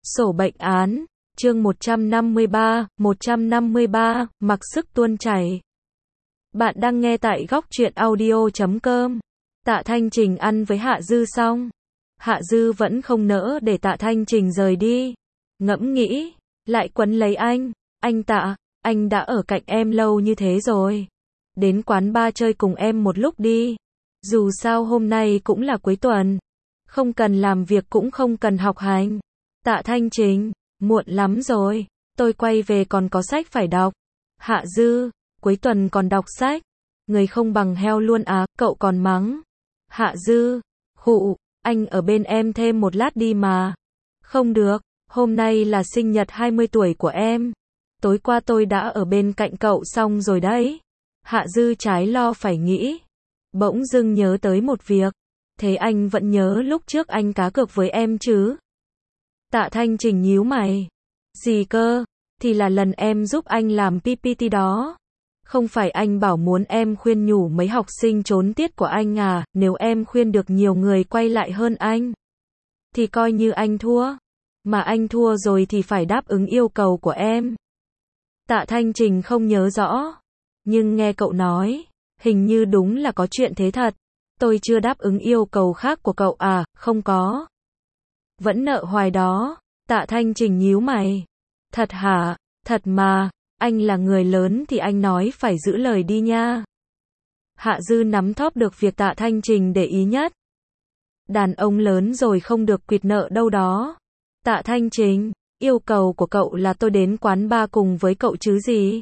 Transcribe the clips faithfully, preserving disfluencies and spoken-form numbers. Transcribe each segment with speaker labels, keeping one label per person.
Speaker 1: Sổ bệnh án, chương một trăm năm mươi ba, một trăm năm mươi ba, mặc sức tuôn chảy. Bạn đang nghe tại góc truyện audio chấm com. Tạ Thanh Trình ăn với Hạ Dư xong. Hạ Dư vẫn không nỡ để Tạ Thanh Trình rời đi. Ngẫm nghĩ, lại quấn lấy anh. Anh Tạ, anh đã ở cạnh em lâu như thế rồi. Đến quán bar chơi cùng em một lúc đi. Dù sao hôm nay cũng là cuối tuần. Không cần làm việc cũng không cần học hành. Tạ Thanh Trình, muộn lắm rồi. Tôi quay về còn có sách phải đọc. Hạ Dư, cuối tuần còn đọc sách. Người không bằng heo luôn á, cậu còn mắng. Hạ Dư, khụ, anh ở bên em thêm một lát đi mà. Không được, hôm nay là sinh nhật hai mươi tuổi của em. Tối qua tôi đã ở bên cạnh cậu xong rồi đấy. Hạ Dư trái lo phải nghĩ. Bỗng dưng nhớ tới một việc. Thế anh vẫn nhớ lúc trước anh cá cược với em chứ? Tạ Thanh Trình nhíu mày. Gì cơ? Thì là lần em giúp anh làm pê pê tê đó. Không phải anh bảo muốn em khuyên nhủ mấy học sinh trốn tiết của anh à, nếu em khuyên được nhiều người quay lại hơn anh, thì coi như anh thua. Mà anh thua rồi thì phải đáp ứng yêu cầu của em. Tạ Thanh Trình không nhớ rõ. Nhưng nghe cậu nói, hình như đúng là có chuyện thế thật. Tôi chưa đáp ứng yêu cầu khác của cậu à, không có. Vẫn nợ hoài đó. Tạ Thanh Trình nhíu mày. Thật hả? Thật mà, anh là người lớn thì anh nói phải giữ lời đi nha. Hạ Dư nắm thóp được việc Tạ Thanh Trình để ý nhất. Đàn ông lớn rồi không được quỵt nợ đâu đó. Tạ Thanh Trình, yêu cầu của cậu là tôi đến quán bar cùng với cậu chứ gì?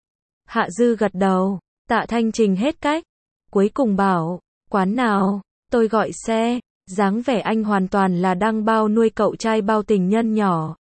Speaker 1: Hạ Dư gật đầu. Tạ Thanh Trình hết cách. Cuối cùng bảo, quán nào? Tôi gọi xe. Dáng vẻ anh hoàn toàn là đang bao nuôi cậu trai bao tình nhân nhỏ.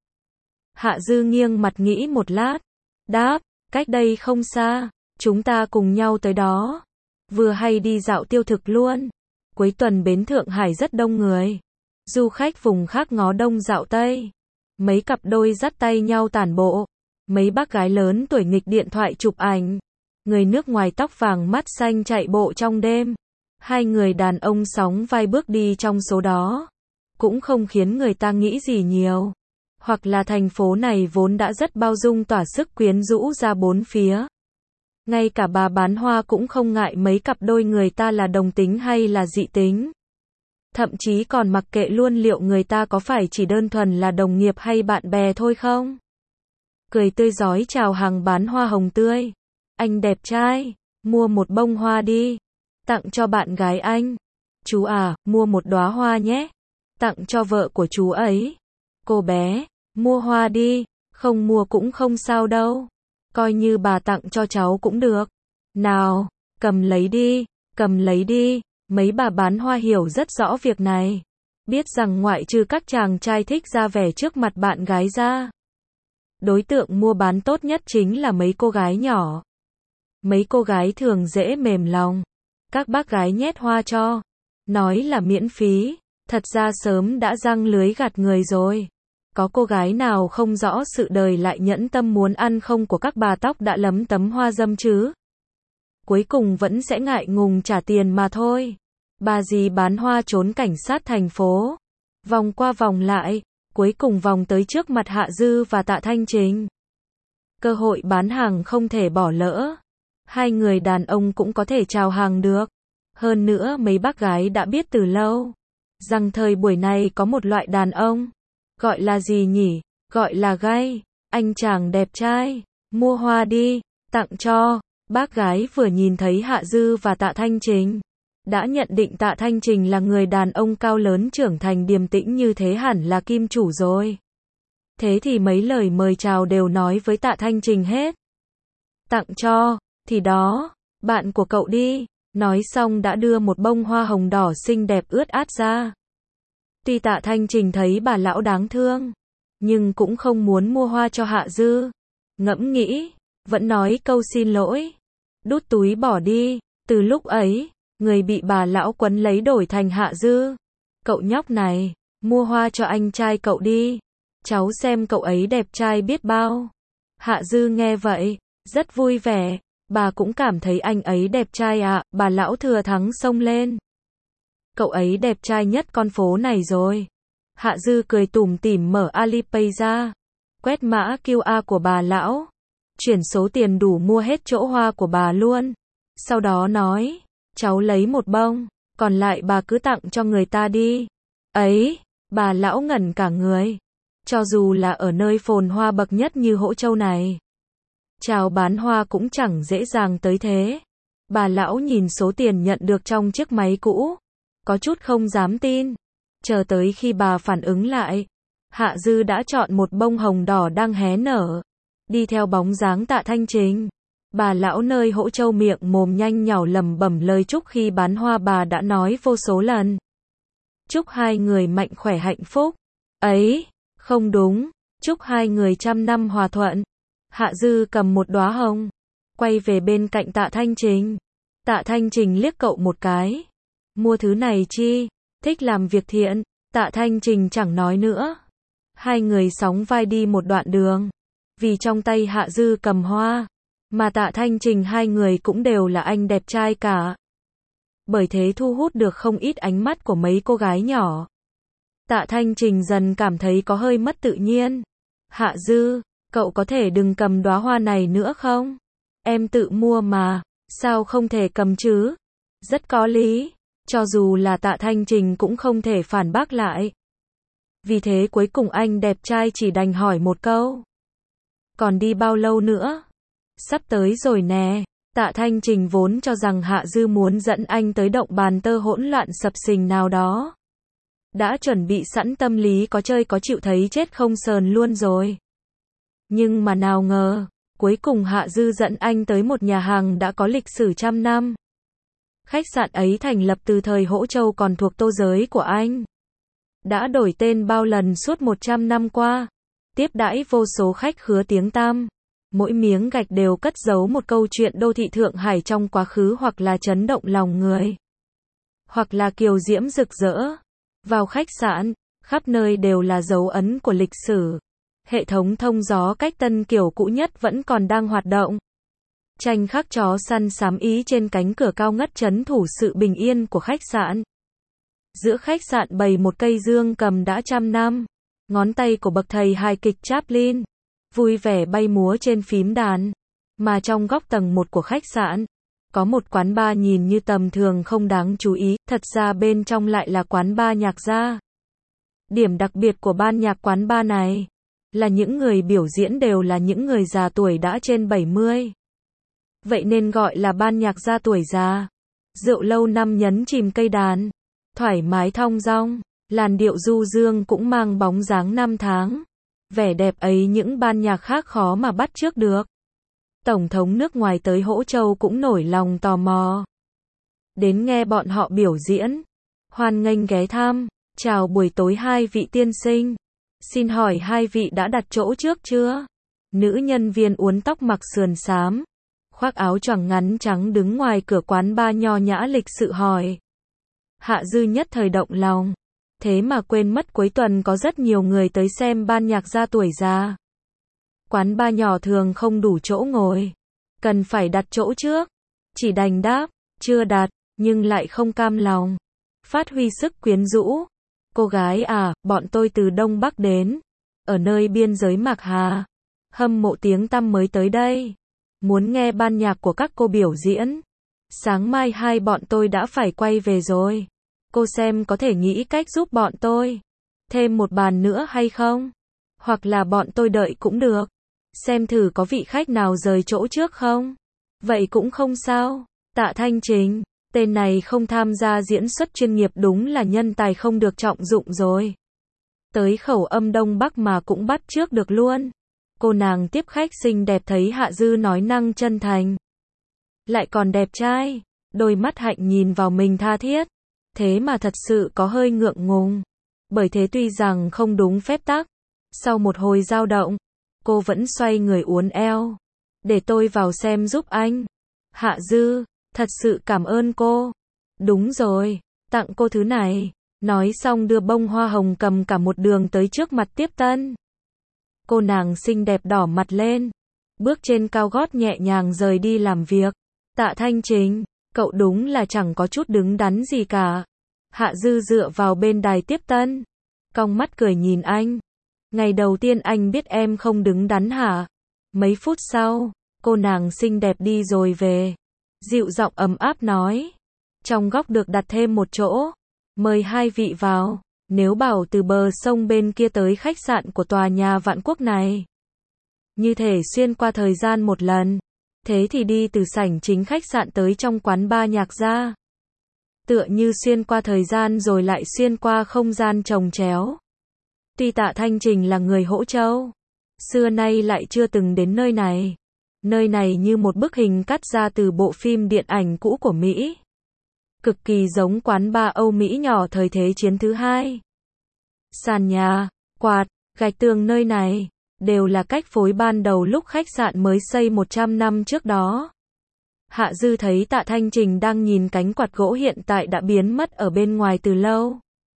Speaker 1: Hạ Dư nghiêng mặt nghĩ một lát. Đáp, cách đây không xa. Chúng ta cùng nhau tới đó. Vừa hay đi dạo tiêu thực luôn. Cuối tuần bến Thượng Hải rất đông người. Du khách vùng khác ngó đông dạo Tây. Mấy cặp đôi dắt tay nhau tản bộ. Mấy bác gái lớn tuổi nghịch điện thoại chụp ảnh. Người nước ngoài tóc vàng mắt xanh chạy bộ trong đêm. Hai người đàn ông sóng vai bước đi trong số đó. Cũng không khiến người ta nghĩ gì nhiều. Hoặc là thành phố này vốn đã rất bao dung tỏa sức quyến rũ ra bốn phía. Ngay cả bà bán hoa cũng không ngại mấy cặp đôi người ta là đồng tính hay là dị tính. Thậm chí còn mặc kệ luôn liệu người ta có phải chỉ đơn thuần là đồng nghiệp hay bạn bè thôi không. Cười tươi rói chào hàng bán hoa hồng tươi. Anh đẹp trai, mua một bông hoa đi. Tặng cho bạn gái anh. Chú à, mua một đóa hoa nhé. Tặng cho vợ của chú ấy. Cô bé, mua hoa đi. Không mua cũng không sao đâu. Coi như bà tặng cho cháu cũng được. Nào, cầm lấy đi, cầm lấy đi. Mấy bà bán hoa hiểu rất rõ việc này. Biết rằng ngoại trừ các chàng trai thích ra vẻ trước mặt bạn gái ra, đối tượng mua bán tốt nhất chính là mấy cô gái nhỏ. Mấy cô gái thường dễ mềm lòng. Các bác gái nhét hoa cho. Nói là miễn phí. Thật ra sớm đã giăng lưới gạt người rồi. Có cô gái nào không rõ sự đời lại nhẫn tâm muốn ăn không của các bà tóc đã lấm tấm hoa dâm chứ? Cuối cùng vẫn sẽ ngại ngùng trả tiền mà thôi. Bà dì bán hoa trốn cảnh sát thành phố. Vòng qua vòng lại. Cuối cùng vòng tới trước mặt Hạ Dư và Tạ Thanh Trình. Cơ hội bán hàng không thể bỏ lỡ. Hai người đàn ông cũng có thể chào hàng được. Hơn nữa mấy bác gái đã biết từ lâu rằng thời buổi này có một loại đàn ông. Gọi là gì nhỉ? Gọi là gay. Anh chàng đẹp trai. Mua hoa đi. Tặng cho. Bác gái vừa nhìn thấy Hạ Dư và Tạ Thanh Trình. Đã nhận định Tạ Thanh Trình là người đàn ông cao lớn trưởng thành điềm tĩnh như thế hẳn là kim chủ rồi. Thế thì mấy lời mời chào đều nói với Tạ Thanh Trình hết. Tặng cho. Thì đó, bạn của cậu đi. Nói xong đã đưa một bông hoa hồng đỏ xinh đẹp ướt át ra. Tuy Tạ Thanh Trình thấy bà lão đáng thương, nhưng cũng không muốn mua hoa cho Hạ Dư. Ngẫm nghĩ, vẫn nói câu xin lỗi. Đút túi bỏ đi. Từ lúc ấy, người bị bà lão quấn lấy đổi thành Hạ Dư. Cậu nhóc này, mua hoa cho anh trai cậu đi. Cháu xem cậu ấy đẹp trai biết bao. Hạ Dư nghe vậy, rất vui vẻ. Bà cũng cảm thấy anh ấy đẹp trai ạ. À, bà lão thừa thắng xông lên. Cậu ấy đẹp trai nhất con phố này rồi. Hạ Dư cười tủm tỉm mở Alipay ra, quét mã quy rờ của bà lão, chuyển số tiền đủ mua hết chỗ hoa của bà luôn. Sau đó nói, cháu lấy một bông, còn lại bà cứ tặng cho người ta đi. Ấy, bà lão ngẩn cả người. Cho dù là ở nơi phồn hoa bậc nhất như Hỗ Châu này, chào bán hoa cũng chẳng dễ dàng tới thế. Bà lão nhìn số tiền nhận được trong chiếc máy cũ, có chút không dám tin. Chờ tới khi bà phản ứng lại, Hạ Dư đã chọn một bông hồng đỏ đang hé nở, đi theo bóng dáng Tạ Thanh Trình. Bà lão nơi Hỗ Châu miệng mồm nhanh nhảu lẩm bẩm lời chúc khi bán hoa bà đã nói vô số lần. Chúc hai người mạnh khỏe hạnh phúc. Ấy, không đúng, chúc hai người trăm năm hòa thuận. Hạ Dư cầm một đóa hồng, quay về bên cạnh Tạ Thanh Trình. Tạ Thanh Trình liếc cậu một cái. Mua thứ này chi? Thích làm việc thiện. Tạ Thanh Trình chẳng nói nữa. Hai người sóng vai đi một đoạn đường. Vì trong tay Hạ Dư cầm hoa, mà Tạ Thanh Trình hai người cũng đều là anh đẹp trai cả. Bởi thế thu hút được không ít ánh mắt của mấy cô gái nhỏ. Tạ Thanh Trình dần cảm thấy có hơi mất tự nhiên. Hạ Dư, cậu có thể đừng cầm đóa hoa này nữa không? Em tự mua mà, sao không thể cầm chứ? Rất có lý. Cho dù là Tạ Thanh Trình cũng không thể phản bác lại. Vì thế cuối cùng anh đẹp trai chỉ đành hỏi một câu. Còn đi bao lâu nữa? Sắp tới rồi nè. Tạ Thanh Trình vốn cho rằng Hạ Dư muốn dẫn anh tới động bàn tơ hỗn loạn sập sình nào đó. Đã chuẩn bị sẵn tâm lý có chơi có chịu thấy chết không sờn luôn rồi. Nhưng mà nào ngờ, cuối cùng Hạ Dư dẫn anh tới một nhà hàng đã có lịch sử trăm năm. Khách sạn ấy thành lập từ thời Hỗ Châu còn thuộc tô giới của anh. Đã đổi tên bao lần suốt một trăm năm qua. Tiếp đãi vô số khách khứa tiếng tăm. Mỗi miếng gạch đều cất giấu một câu chuyện đô thị Thượng Hải trong quá khứ hoặc là chấn động lòng người. Hoặc là kiều diễm rực rỡ. Vào khách sạn, khắp nơi đều là dấu ấn của lịch sử. Hệ thống thông gió cách tân kiểu cũ nhất vẫn còn đang hoạt động. Tranh khắc chó săn xám ý trên cánh cửa cao ngất trấn thủ sự bình yên của khách sạn. Giữa khách sạn bày một cây dương cầm đã trăm năm. Ngón tay của bậc thầy hài kịch Chaplin vui vẻ bay múa trên phím đàn. Mà trong góc tầng một của khách sạn, có một quán bar nhìn như tầm thường không đáng chú ý, thật ra bên trong lại là quán bar nhạc gia. Điểm đặc biệt của ban nhạc quán bar này là những người biểu diễn đều là những người già tuổi đã trên bảy mươi. Vậy nên gọi là ban nhạc gia tuổi già. Rượu lâu năm nhấn chìm cây đàn, thoải mái thong dong, làn điệu du dương cũng mang bóng dáng năm tháng. Vẻ đẹp ấy những ban nhạc khác khó mà bắt chước được. Tổng thống nước ngoài tới Hỗ Châu cũng nổi lòng tò mò. Đến nghe bọn họ biểu diễn. Hoan nghênh ghé thăm. Chào buổi tối hai vị tiên sinh. Xin hỏi hai vị đã đặt chỗ trước chưa? Nữ nhân viên uốn tóc mặc sườn xám, khoác áo choàng ngắn trắng đứng ngoài cửa quán bar nho nhã lịch sự hỏi. Hạ Dư nhất thời động lòng. Thế mà quên mất cuối tuần có rất nhiều người tới xem ban nhạc gia tuổi già. Quán bar nhỏ thường không đủ chỗ ngồi. Cần phải đặt chỗ trước. Chỉ đành đáp, chưa đặt, nhưng lại không cam lòng. Phát huy sức quyến rũ. Cô gái à, bọn tôi từ Đông Bắc đến. Ở nơi biên giới Mạc Hà. Hâm mộ tiếng tăm mới tới đây. Muốn nghe ban nhạc của các cô biểu diễn. Sáng mai hai bọn tôi đã phải quay về rồi. Cô xem có thể nghĩ cách giúp bọn tôi thêm một bàn nữa hay không? Hoặc là bọn tôi đợi cũng được. Xem thử có vị khách nào rời chỗ trước không? Vậy cũng không sao. Tạ Thanh Trình, tên này không tham gia diễn xuất chuyên nghiệp đúng là nhân tài không được trọng dụng rồi. Tới khẩu âm Đông Bắc mà cũng bắt chước được luôn. Cô nàng tiếp khách xinh đẹp thấy Hạ Dư nói năng chân thành. Lại còn đẹp trai. Đôi mắt hạnh nhìn vào mình tha thiết. Thế mà thật sự có hơi ngượng ngùng. Bởi thế tuy rằng không đúng phép tắc. Sau một hồi dao động, cô vẫn xoay người uốn eo. Để tôi vào xem giúp anh. Hạ Dư, thật sự cảm ơn cô. Đúng rồi, tặng cô thứ này. Nói xong đưa bông hoa hồng cầm cả một đường tới trước mặt tiếp tân. Cô nàng xinh đẹp đỏ mặt lên. Bước trên cao gót nhẹ nhàng rời đi làm việc. Tạ Thanh Trình, cậu đúng là chẳng có chút đứng đắn gì cả. Hạ Dư dựa vào bên đài tiếp tân. cong mắt cười nhìn anh. Ngày đầu tiên anh biết em không đứng đắn hả? Mấy phút sau, cô nàng xinh đẹp đi rồi về. Dịu giọng ấm áp nói. Trong góc được đặt thêm một chỗ. Mời hai vị vào. Nếu bảo từ bờ sông bên kia tới khách sạn của tòa nhà Vạn Quốc này, như thể xuyên qua thời gian một lần. Thế thì đi từ sảnh chính khách sạn tới trong quán bar nhạc ra. Tựa như xuyên qua thời gian rồi lại xuyên qua không gian chồng chéo. Tuy Tạ Thanh Trình là người Hỗ Châu, xưa nay lại chưa từng đến nơi này. Nơi này như một bức hình cắt ra từ bộ phim điện ảnh cũ của Mỹ. Cực kỳ giống quán bar Âu Mỹ nhỏ thời Thế chiến thứ hai. Sàn nhà, quạt, gạch tường nơi này đều là cách phối ban đầu lúc khách sạn mới xây một trăm năm trước đó. Hạ Dư thấy Tạ Thanh Trình đang nhìn cánh quạt gỗ hiện tại đã biến mất ở bên ngoài từ lâu.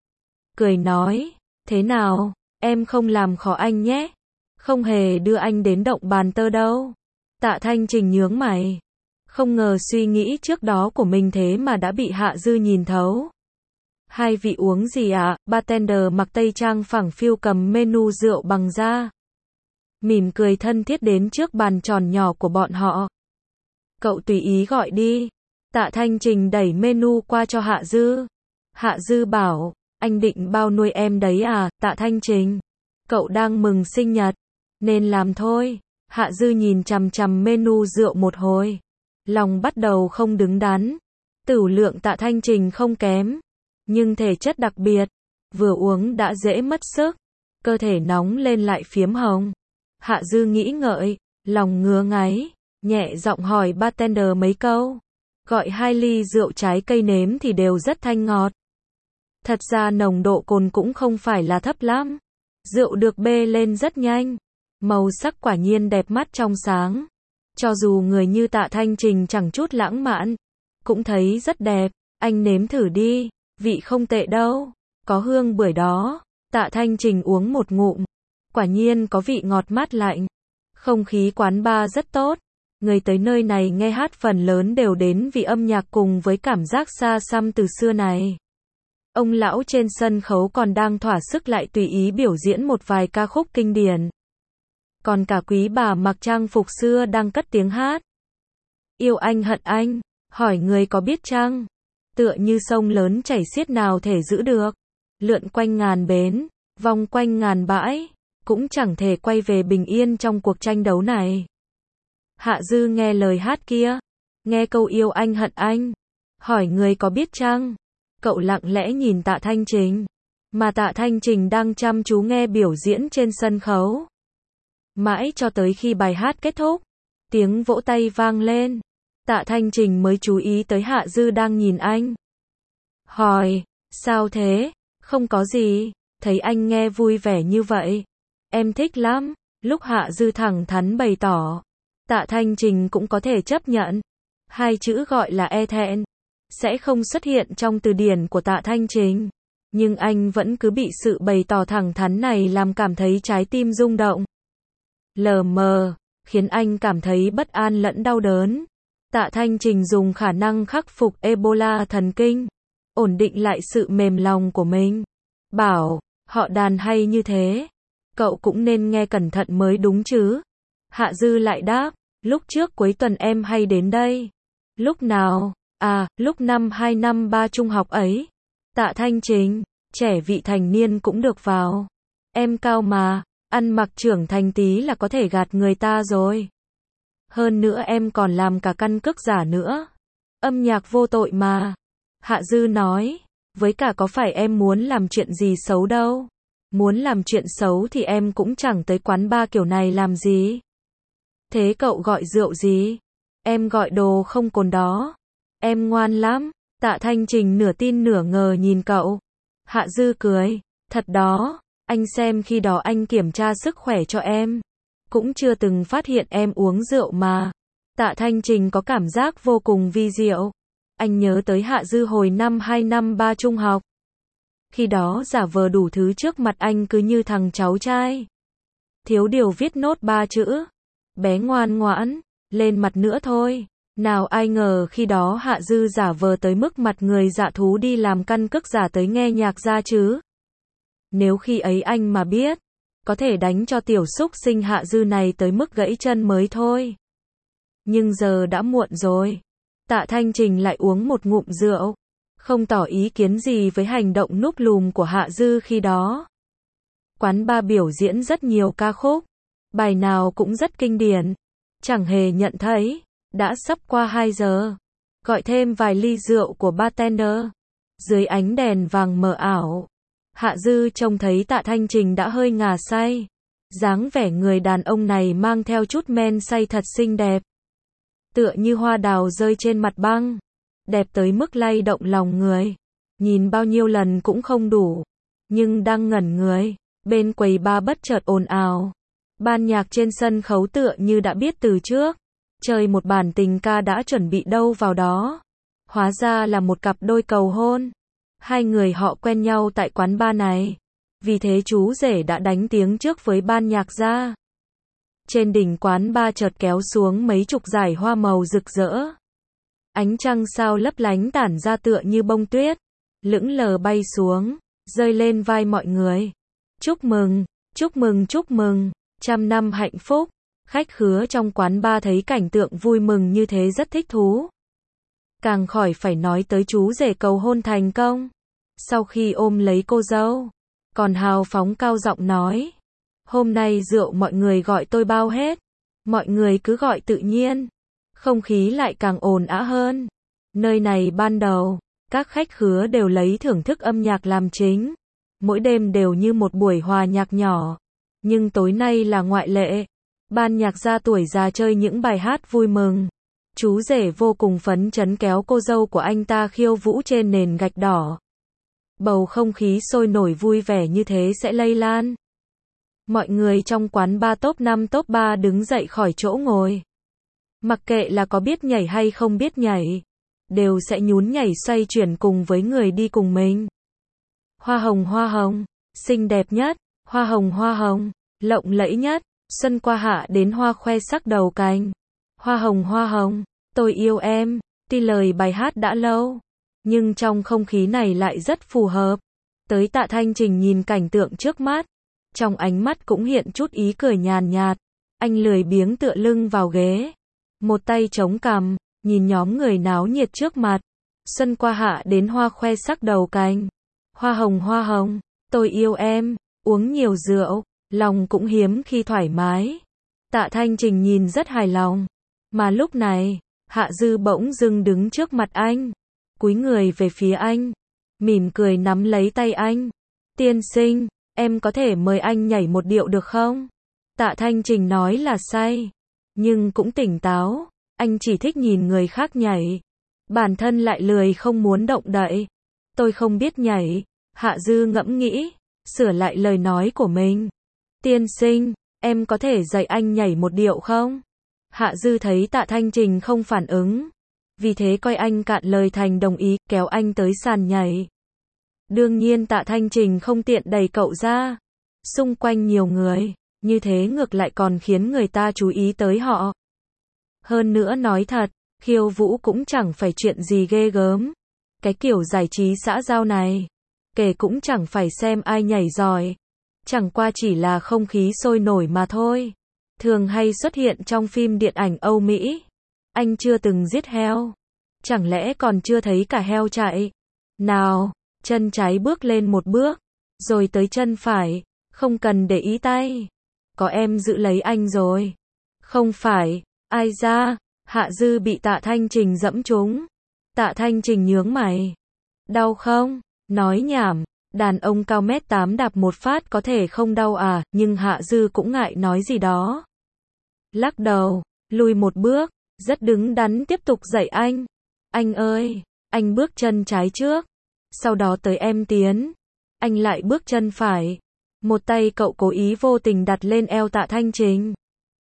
Speaker 1: Cười nói, thế nào, em không làm khó anh nhé. Không hề đưa anh đến động bàn tơ đâu. Tạ Thanh Trình nhướng mày. Không ngờ suy nghĩ trước đó của mình thế mà đã bị Hạ Dư nhìn thấu. Hai vị uống gì ạ? À? Bartender mặc tây trang phẳng phiu cầm menu rượu bằng da. Mỉm cười thân thiết đến trước bàn tròn nhỏ của bọn họ. Cậu tùy ý gọi đi. Tạ Thanh Trình đẩy menu qua cho Hạ Dư. Hạ Dư bảo, anh định bao nuôi em đấy à? Tạ Thanh Trình, cậu đang mừng sinh nhật, nên làm thôi. Hạ Dư nhìn chằm chằm menu rượu một hồi. Lòng bắt đầu không đứng đắn. Tửu lượng Tạ Thanh Trình không kém, nhưng thể chất đặc biệt. Vừa uống đã dễ mất sức. Cơ thể nóng lên lại phiếm hồng. Hạ Dư nghĩ ngợi, lòng ngứa ngáy, nhẹ giọng hỏi bartender mấy câu. Gọi hai ly rượu trái cây nếm thì đều rất thanh ngọt. Thật ra nồng độ cồn cũng không phải là thấp lắm. Rượu được bê lên rất nhanh. Màu sắc quả nhiên đẹp mắt trong sáng. Cho dù người như Tạ Thanh Trình chẳng chút lãng mạn, cũng thấy rất đẹp. Anh nếm thử đi, vị không tệ đâu. Có hương bưởi đó. Tạ Thanh Trình uống một ngụm. Quả nhiên có vị ngọt mát lạnh. Không khí quán bar rất tốt. Người tới nơi này nghe hát phần lớn đều đến vì âm nhạc cùng với cảm giác xa xăm từ xưa này. Ông lão trên sân khấu còn đang thỏa sức lại tùy ý biểu diễn một vài ca khúc kinh điển. Còn cả quý bà mặc trang phục xưa đang cất tiếng hát. Yêu anh hận anh, hỏi người có biết chăng? Tựa như sông lớn chảy xiết nào thể giữ được. Lượn quanh ngàn bến, vòng quanh ngàn bãi, cũng chẳng thể quay về bình yên trong cuộc tranh đấu này. Hạ Dư nghe lời hát kia, nghe câu yêu anh hận anh, hỏi người có biết chăng? Cậu lặng lẽ nhìn Tạ Thanh Trình, mà Tạ Thanh Trình đang chăm chú nghe biểu diễn trên sân khấu. Mãi cho tới khi bài hát kết thúc, tiếng vỗ tay vang lên, Tạ Thanh Trình mới chú ý tới Hạ Dư đang nhìn anh. Hỏi, sao thế? Không có gì, thấy anh nghe vui vẻ như vậy. Em thích lắm. Lúc Hạ Dư thẳng thắn bày tỏ, Tạ Thanh Trình cũng có thể chấp nhận. Hai chữ gọi là e thẹn sẽ không xuất hiện trong từ điển của Tạ Thanh Trình. Nhưng anh vẫn cứ bị sự bày tỏ thẳng thắn này làm cảm thấy trái tim rung động. Lờ mờ, khiến anh cảm thấy bất an lẫn đau đớn. Tạ Thanh Trình dùng khả năng khắc phục Ebola thần kinh, ổn định lại sự mềm lòng của mình. Bảo, họ đàn hay như thế, cậu cũng nên nghe cẩn thận mới đúng chứ. Hạ Dư lại đáp, lúc trước cuối tuần em hay đến đây. Lúc nào? À, lúc năm hai năm ba trung học ấy. Tạ Thanh Trình, trẻ vị thành niên cũng được vào. Em cao mà, ăn mặc trưởng thành tí là có thể gạt người ta rồi. Hơn nữa em còn làm cả căn cước giả nữa. Âm nhạc vô tội mà. Hạ Dư nói, với cả có phải em muốn làm chuyện gì xấu đâu. Muốn làm chuyện xấu thì em cũng chẳng tới quán bar kiểu này làm gì. Thế cậu gọi rượu gì? Em gọi đồ không cồn đó. Em ngoan lắm. Tạ Thanh Trình nửa tin nửa ngờ nhìn cậu. Hạ Dư cười, thật đó, anh xem khi đó anh kiểm tra sức khỏe cho em. Cũng chưa từng phát hiện em uống rượu mà. Tạ Thanh Trình có cảm giác vô cùng vi diệu. Anh nhớ tới Hạ Dư hồi năm hai năm ba trung học. Khi đó giả vờ đủ thứ trước mặt anh cứ như thằng cháu trai. Thiếu điều viết nốt ba chữ. Bé ngoan ngoãn, lên mặt nữa thôi. Nào ai ngờ khi đó Hạ Dư giả vờ tới mức mặt người dạ thú đi làm căn cước giả tới nghe nhạc ra chứ. Nếu khi ấy anh mà biết, có thể đánh cho tiểu xúc sinh Hạ Dư này tới mức gãy chân mới thôi. Nhưng giờ đã muộn rồi. Tạ Thanh Trình lại uống một ngụm rượu, không tỏ ý kiến gì với hành động núp lùm của Hạ Dư khi đó. Quán bar biểu diễn rất nhiều ca khúc, bài nào cũng rất kinh điển. Chẳng hề nhận thấy, đã sắp qua hai giờ. Gọi thêm vài ly rượu của bartender. Dưới ánh đèn vàng mờ ảo, Hạ Dư trông thấy Tạ Thanh Trình đã hơi ngà say. Dáng vẻ người đàn ông này mang theo chút men say thật xinh đẹp. Tựa như hoa đào rơi trên mặt băng. Đẹp tới mức lay động lòng người. Nhìn bao nhiêu lần cũng không đủ. Nhưng đang ngẩn người, bên quầy bar bất chợt ồn ào. Ban nhạc trên sân khấu tựa như đã biết từ trước. Chơi một bản tình ca đã chuẩn bị đâu vào đó. Hóa ra là một cặp đôi cầu hôn. Hai người họ quen nhau tại quán bar này. Vì thế chú rể đã đánh tiếng trước với ban nhạc ra. Trên đỉnh quán bar chợt kéo xuống mấy chục dải hoa màu rực rỡ. Ánh trăng sao lấp lánh tản ra tựa như bông tuyết. Lững lờ bay xuống, rơi lên vai mọi người. Chúc mừng, chúc mừng, chúc mừng, trăm năm hạnh phúc. Khách khứa trong quán bar thấy cảnh tượng vui mừng như thế rất thích thú. Càng khỏi phải nói tới chú rể cầu hôn thành công. Sau khi ôm lấy cô dâu, còn hào phóng cao giọng nói. Hôm nay rượu mọi người gọi tôi bao hết. Mọi người cứ gọi tự nhiên. Không khí lại càng ồn ào hơn. Nơi này ban đầu, các khách khứa đều lấy thưởng thức âm nhạc làm chính. Mỗi đêm đều như một buổi hòa nhạc nhỏ. Nhưng tối nay là ngoại lệ. Ban nhạc gia tuổi già chơi những bài hát vui mừng. Chú rể vô cùng phấn chấn kéo cô dâu của anh ta khiêu vũ trên nền gạch đỏ. Bầu không khí sôi nổi vui vẻ như thế sẽ lây lan. Mọi người trong quán bar top năm top ba đứng dậy khỏi chỗ ngồi. Mặc kệ là có biết nhảy hay không biết nhảy, đều sẽ nhún nhảy xoay chuyển cùng với người đi cùng mình. Hoa hồng hoa hồng, xinh đẹp nhất, hoa hồng hoa hồng, lộng lẫy nhất, xuân qua hạ đến hoa khoe sắc đầu cành. Hoa hồng hoa hồng, tôi yêu em, tuy lời bài hát đã lâu, nhưng trong không khí này lại rất phù hợp. Tới Tạ Thanh Trình nhìn cảnh tượng trước mắt, trong ánh mắt cũng hiện chút ý cười nhàn nhạt. Anh lười biếng tựa lưng vào ghế, một tay chống cằm, nhìn nhóm người náo nhiệt trước mặt. Xuân qua hạ đến hoa khoe sắc đầu cành. Hoa hồng hoa hồng, tôi yêu em, uống nhiều rượu, lòng cũng hiếm khi thoải mái. Tạ Thanh Trình nhìn rất hài lòng. Mà lúc này, Hạ Dư bỗng dưng đứng trước mặt anh, cúi người về phía anh, mỉm cười nắm lấy tay anh. Tiên sinh, em có thể mời anh nhảy một điệu được không? Tạ Thanh Trình nói là say, nhưng cũng tỉnh táo. Anh chỉ thích nhìn người khác nhảy, bản thân lại lười không muốn động đậy. Tôi không biết nhảy. Hạ Dư ngẫm nghĩ, sửa lại lời nói của mình. Tiên sinh, em có thể dạy anh nhảy một điệu không? Hạ Dư thấy Tạ Thanh Trình không phản ứng, vì thế coi anh cạn lời thành đồng ý, kéo anh tới sàn nhảy. Đương nhiên Tạ Thanh Trình không tiện đẩy cậu ra. Xung quanh nhiều người, như thế ngược lại còn khiến người ta chú ý tới họ. Hơn nữa nói thật, khiêu vũ cũng chẳng phải chuyện gì ghê gớm. Cái kiểu giải trí xã giao này, kể cũng chẳng phải xem ai nhảy giỏi. Chẳng qua chỉ là không khí sôi nổi mà thôi. Thường hay xuất hiện trong phim điện ảnh Âu Mỹ. Anh chưa từng giết heo. Chẳng lẽ còn chưa thấy cả heo chạy? Nào, chân trái bước lên một bước, rồi tới chân phải, không cần để ý tay. Có em giữ lấy anh rồi. Không phải, ai ra? Hạ Dư bị Tạ Thanh Trình dẫm trúng. Tạ Thanh Trình nhướng mày. Đau không? Nói nhảm, đàn ông cao mét tám đạp một phát có thể không đau à, nhưng Hạ Dư cũng ngại nói gì đó. Lắc đầu, lùi một bước, rất đứng đắn tiếp tục dạy anh. Anh ơi, anh bước chân trái trước, sau đó tới em tiến. Anh lại bước chân phải. Một tay cậu cố ý vô tình đặt lên eo Tạ Thanh Trình.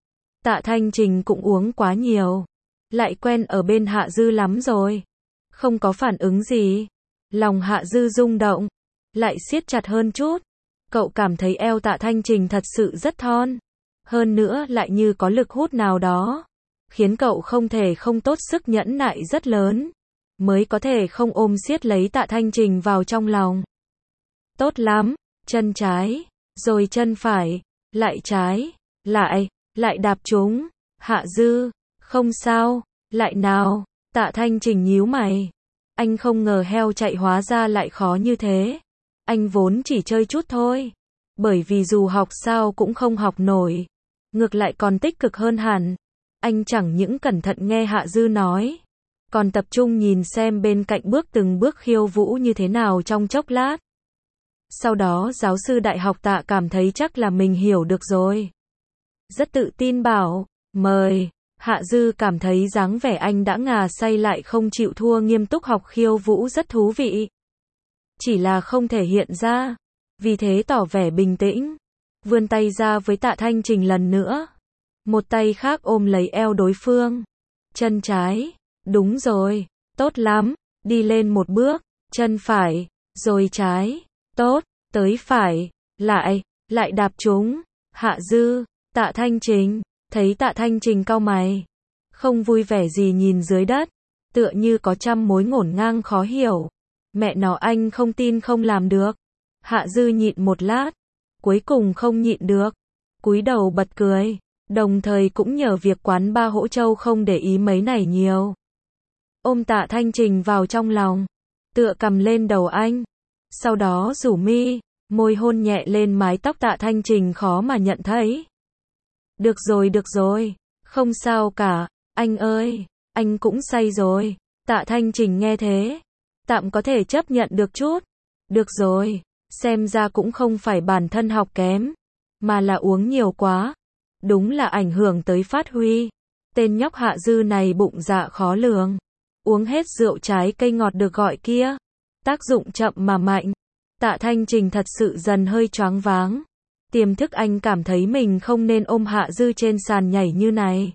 Speaker 1: Tạ Thanh Trình cũng uống quá nhiều, lại quen ở bên Hạ Dư lắm rồi. Không có phản ứng gì. Lòng Hạ Dư rung động, lại siết chặt hơn chút. Cậu cảm thấy eo Tạ Thanh Trình thật sự rất thon. Hơn nữa lại như có lực hút nào đó, khiến cậu không thể không tốt sức nhẫn nại rất lớn, mới có thể không ôm siết lấy Tạ Thanh Trình vào trong lòng. Tốt lắm, chân trái, rồi chân phải, lại trái, lại, lại đạp trúng. Hạ Dư, không sao, lại nào. Tạ Thanh Trình nhíu mày. Anh không ngờ heo chạy hóa ra lại khó như thế. Anh vốn chỉ chơi chút thôi. Bởi vì dù học sao cũng không học nổi. Ngược lại còn tích cực hơn hẳn. Anh chẳng những cẩn thận nghe Hạ Dư nói, còn tập trung nhìn xem bên cạnh bước từng bước khiêu vũ như thế nào trong chốc lát. Sau đó giáo sư đại học Tạ cảm thấy chắc là mình hiểu được rồi. Rất tự tin bảo, mời. Hạ Dư cảm thấy dáng vẻ anh đã ngà say lại không chịu thua nghiêm túc học khiêu vũ rất thú vị. Chỉ là không thể hiện ra. Vì thế tỏ vẻ bình tĩnh. Vươn tay ra với Tạ Thanh Trình lần nữa. Một tay khác ôm lấy eo đối phương. Chân trái. Đúng rồi. Tốt lắm. Đi lên một bước. Chân phải. Rồi trái. Tốt. Tới phải. Lại. Lại đạp trúng. Hạ Dư. Tạ Thanh Trình. Thấy Tạ Thanh Trình cau mày. Không vui vẻ gì nhìn dưới đất. Tựa như có trăm mối ngổn ngang khó hiểu. Mẹ nó anh không tin không làm được. Hạ Dư nhịn một lát. Cuối cùng không nhịn được. Cúi đầu bật cười. Đồng thời cũng nhờ việc quán ba Hỗ Châu không để ý mấy này nhiều. Ôm Tạ Thanh Trình vào trong lòng. Tựa cầm lên đầu anh. Sau đó rủ mi, môi hôn nhẹ lên mái tóc Tạ Thanh Trình khó mà nhận thấy. Được rồi được rồi. Không sao cả. Anh ơi. Anh cũng say rồi. Tạ Thanh Trình nghe thế. Tạm có thể chấp nhận được chút. Được rồi. Xem ra cũng không phải bản thân học kém. Mà là uống nhiều quá. Đúng là ảnh hưởng tới phát huy. Tên nhóc Hạ Dư này bụng dạ khó lường. Uống hết rượu trái cây ngọt được gọi kia. Tác dụng chậm mà mạnh. Tạ Thanh Trình thật sự dần hơi choáng váng. Tiềm thức anh cảm thấy mình không nên ôm Hạ Dư trên sàn nhảy như này.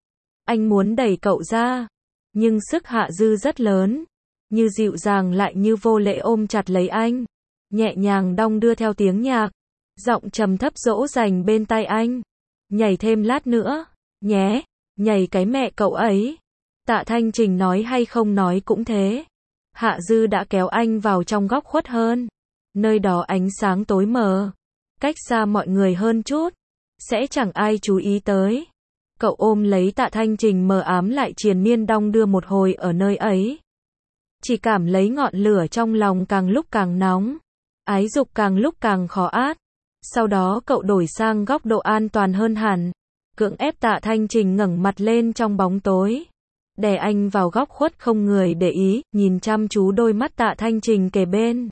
Speaker 1: Anh muốn đẩy cậu ra. Nhưng sức Hạ Dư rất lớn. Như dịu dàng lại như vô lễ ôm chặt lấy anh. Nhẹ nhàng đong đưa theo tiếng nhạc. Giọng trầm thấp dỗ dành bên tai anh. Nhảy thêm lát nữa. Nhé. Nhảy cái mẹ cậu ấy. Tạ Thanh Trình nói hay không nói cũng thế. Hạ Dư đã kéo anh vào trong góc khuất hơn. Nơi đó ánh sáng tối mờ. Cách xa mọi người hơn chút. Sẽ chẳng ai chú ý tới. Cậu ôm lấy Tạ Thanh Trình mờ ám lại triền miên đong đưa một hồi ở nơi ấy. Chỉ cảm lấy ngọn lửa trong lòng càng lúc càng nóng. Ái dục càng lúc càng khó át. Sau đó cậu đổi sang góc độ an toàn hơn hẳn. Cưỡng ép Tạ Thanh Trình ngẩng mặt lên trong bóng tối. Đè anh vào góc khuất không người để ý, nhìn chăm chú đôi mắt Tạ Thanh Trình kề bên.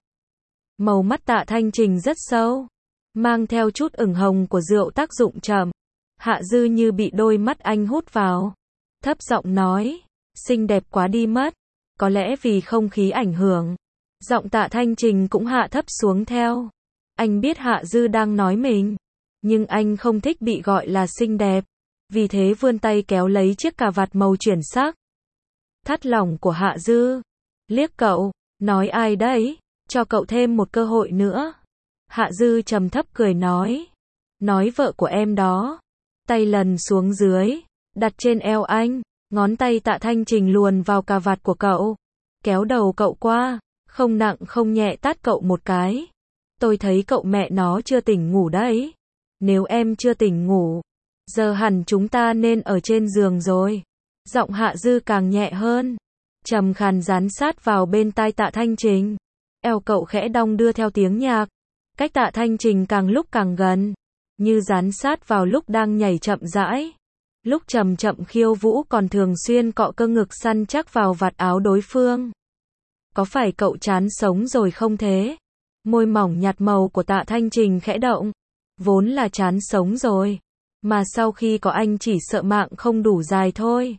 Speaker 1: Màu mắt Tạ Thanh Trình rất sâu. Mang theo chút ửng hồng của rượu tác dụng chậm. Hạ Dư như bị đôi mắt anh hút vào. Thấp giọng nói. Xinh đẹp quá đi mất. Có lẽ vì không khí ảnh hưởng. Giọng Tạ Thanh Trình cũng hạ thấp xuống theo. Anh biết Hạ Dư đang nói mình. Nhưng anh không thích bị gọi là xinh đẹp. Vì thế vươn tay kéo lấy chiếc cà vạt màu chuyển sắc. Thắt lỏng của Hạ Dư. Liếc cậu. Nói ai đấy? Cho cậu thêm một cơ hội nữa. Hạ Dư trầm thấp cười nói. Nói vợ của em đó. Tay lần xuống dưới. Đặt trên eo anh. Ngón tay Tạ Thanh Trình luồn vào cà vạt của cậu. Kéo đầu cậu qua. Không nặng không nhẹ tát cậu một cái. Tôi thấy cậu mẹ nó chưa tỉnh ngủ đấy. Nếu em chưa tỉnh ngủ. Giờ hẳn chúng ta nên ở trên giường rồi. Giọng Hạ Dư càng nhẹ hơn. Trầm khàn dán sát vào bên tai Tạ Thanh Trình. Eo cậu khẽ đong đưa theo tiếng nhạc. Cách Tạ Thanh Trình càng lúc càng gần. Như dán sát vào lúc đang nhảy chậm rãi. Lúc chậm chậm khiêu vũ còn thường xuyên cọ cơ ngực săn chắc vào vạt áo đối phương. Có phải cậu chán sống rồi không thế? Môi mỏng nhạt màu của Tạ Thanh Trình khẽ động. Vốn là chán sống rồi. Mà sau khi có anh chỉ sợ mạng không đủ dài thôi.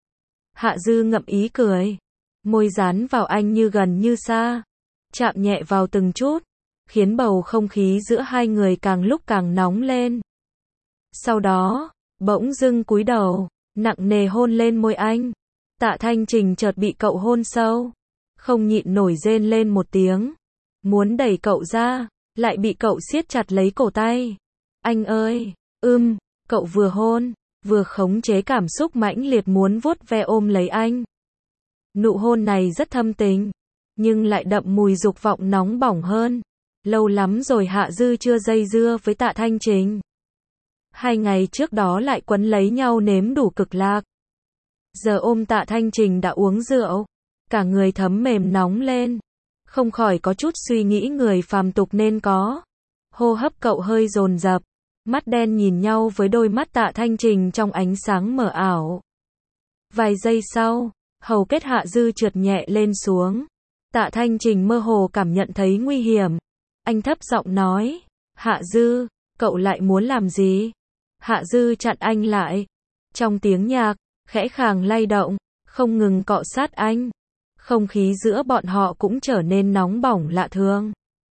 Speaker 1: Hạ Dư ngậm ý cười. Môi dán vào anh như gần như xa. Chạm nhẹ vào từng chút. Khiến bầu không khí giữa hai người càng lúc càng nóng lên. Sau đó, bỗng dưng cúi đầu, nặng nề hôn lên môi anh. Tạ Thanh Trình chợt bị cậu hôn sâu. Không nhịn nổi rên lên một tiếng. Muốn đẩy cậu ra, lại bị cậu siết chặt lấy cổ tay. Anh ơi, ưm, cậu vừa hôn, vừa khống chế cảm xúc mãnh liệt muốn vuốt ve ôm lấy anh. Nụ hôn này rất thâm tình, nhưng lại đậm mùi dục vọng nóng bỏng hơn. Lâu lắm rồi Hạ Dư chưa dây dưa với Tạ Thanh Trình. Hai ngày trước đó lại quấn lấy nhau nếm đủ cực lạc. Giờ ôm Tạ Thanh Trình đã uống rượu, cả người thấm mềm nóng lên, không khỏi có chút suy nghĩ người phàm tục nên có. Hô hấp cậu hơi dồn dập, mắt đen nhìn nhau với đôi mắt Tạ Thanh Trình trong ánh sáng mờ ảo. Vài giây sau, hầu kết Hạ Dư trượt nhẹ lên xuống. Tạ Thanh Trình mơ hồ cảm nhận thấy nguy hiểm. Anh thấp giọng nói, Hạ Dư, cậu lại muốn làm gì? Hạ Dư chặn anh lại. Trong tiếng nhạc, khẽ khàng lay động, không ngừng cọ sát anh. Không khí giữa bọn họ cũng trở nên nóng bỏng lạ thường.